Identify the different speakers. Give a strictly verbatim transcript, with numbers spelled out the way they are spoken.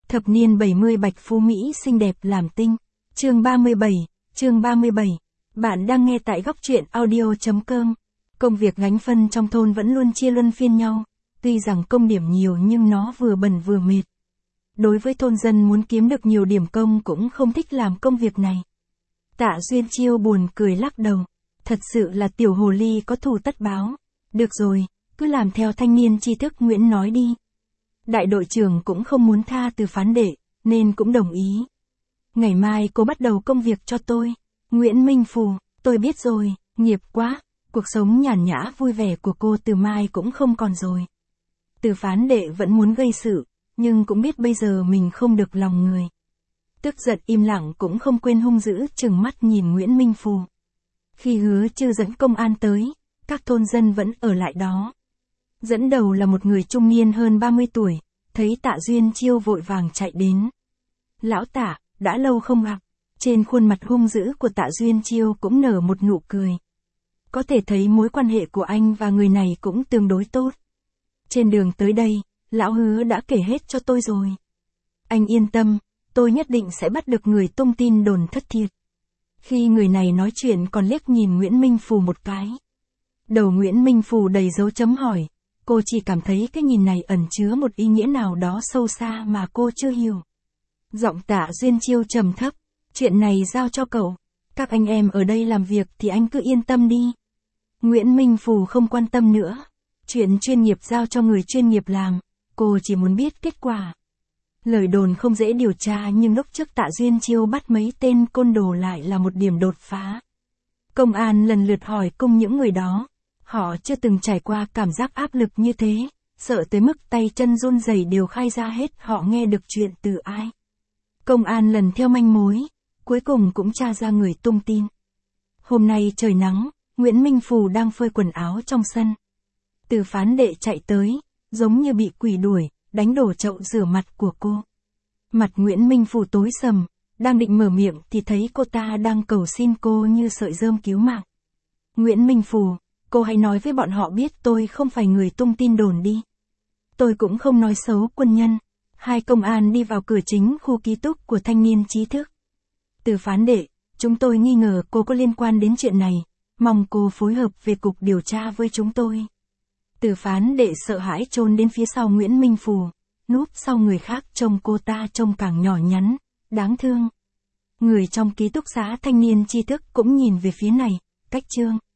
Speaker 1: Thập niên bảy mươi Bạch Phú Mỹ xinh đẹp làm tinh. Chương ba mươi bảy, chương ba mươi bảy. Bạn đang nghe tại góc truyện audio chấm com. Công việc gánh phân trong thôn vẫn luôn chia luân phiên nhau, tuy rằng công điểm nhiều nhưng nó vừa bẩn vừa mệt. Đối với thôn dân muốn kiếm được nhiều điểm công cũng không thích làm công việc này. Tạ Duyên Chiêu buồn cười lắc đầu. Thật sự là tiểu hồ ly có thù tất báo. Được rồi, cứ làm theo thanh niên tri thức Nguyễn nói đi. Đại đội trưởng cũng không muốn tha từ phán đệ, nên cũng đồng ý. Ngày mai cô bắt đầu công việc cho tôi. Nguyễn Minh Phù, tôi biết rồi, nghiệp quá, cuộc sống nhàn nhã vui vẻ của cô từ mai cũng không còn rồi. Từ phán đệ vẫn muốn gây sự, nhưng cũng biết bây giờ mình không được lòng người. Tức giận im lặng cũng không quên hung dữ trừng mắt nhìn Nguyễn Minh Phù. Khi Hứa Chư dẫn công an tới, các thôn dân vẫn ở lại đó. Dẫn đầu là một người trung niên hơn ba mươi tuổi, thấy Tạ Duyên Chiêu vội vàng chạy đến. Lão Tạ, đã lâu không gặp. Trên khuôn mặt hung dữ của Tạ Duyên Chiêu cũng nở một nụ cười. Có thể thấy mối quan hệ của anh và người này cũng tương đối tốt. Trên đường tới đây, lão Hứa đã kể hết cho tôi rồi. Anh yên tâm, tôi nhất định sẽ bắt được người tung tin đồn thất thiệt. Khi người này nói chuyện còn liếc nhìn Nguyễn Minh Phù một cái. Đầu Nguyễn Minh Phù đầy dấu chấm hỏi, cô chỉ cảm thấy cái nhìn này ẩn chứa một ý nghĩa nào đó sâu xa mà cô chưa hiểu. Giọng Tạ Duyên Chiêu trầm thấp, chuyện này giao cho cậu, các anh em ở đây làm việc thì anh cứ yên tâm đi. Nguyễn Minh Phù không quan tâm nữa, chuyện chuyên nghiệp giao cho người chuyên nghiệp làm, cô chỉ muốn biết kết quả. Lời đồn không dễ điều tra nhưng lúc trước Tạ Duyên Chiêu bắt mấy tên côn đồ lại là một điểm đột phá. Công an lần lượt hỏi cung những người đó, họ chưa từng trải qua cảm giác áp lực như thế, sợ tới mức tay chân run rẩy đều khai ra hết họ nghe được chuyện từ ai. Công an lần theo manh mối, cuối cùng cũng tra ra người tung tin. Hôm nay trời nắng, Nguyễn Minh Phù đang phơi quần áo trong sân. Từ phán đệ chạy tới, giống như bị quỷ đuổi, đánh đổ chậu rửa mặt của cô. Mặt Nguyễn Minh Phù tối sầm, đang định mở miệng thì thấy cô ta đang cầu xin cô như sợi rơm cứu mạng. Nguyễn Minh Phù, cô hãy nói với bọn họ biết tôi không phải người tung tin đồn đi. Tôi cũng không nói xấu quân nhân. Hai công an đi vào cửa chính khu ký túc của thanh niên trí thức. Từ phán đệ, chúng tôi nghi ngờ cô có liên quan đến chuyện này, mong cô phối hợp về cục điều tra với chúng tôi. Từ phán đệ sợ hãi chôn đến phía sau Nguyễn Minh Phù, núp sau người khác trông cô ta trông càng nhỏ nhắn, đáng thương. Người trong ký túc xá thanh niên tri thức cũng nhìn về phía này, cách chương.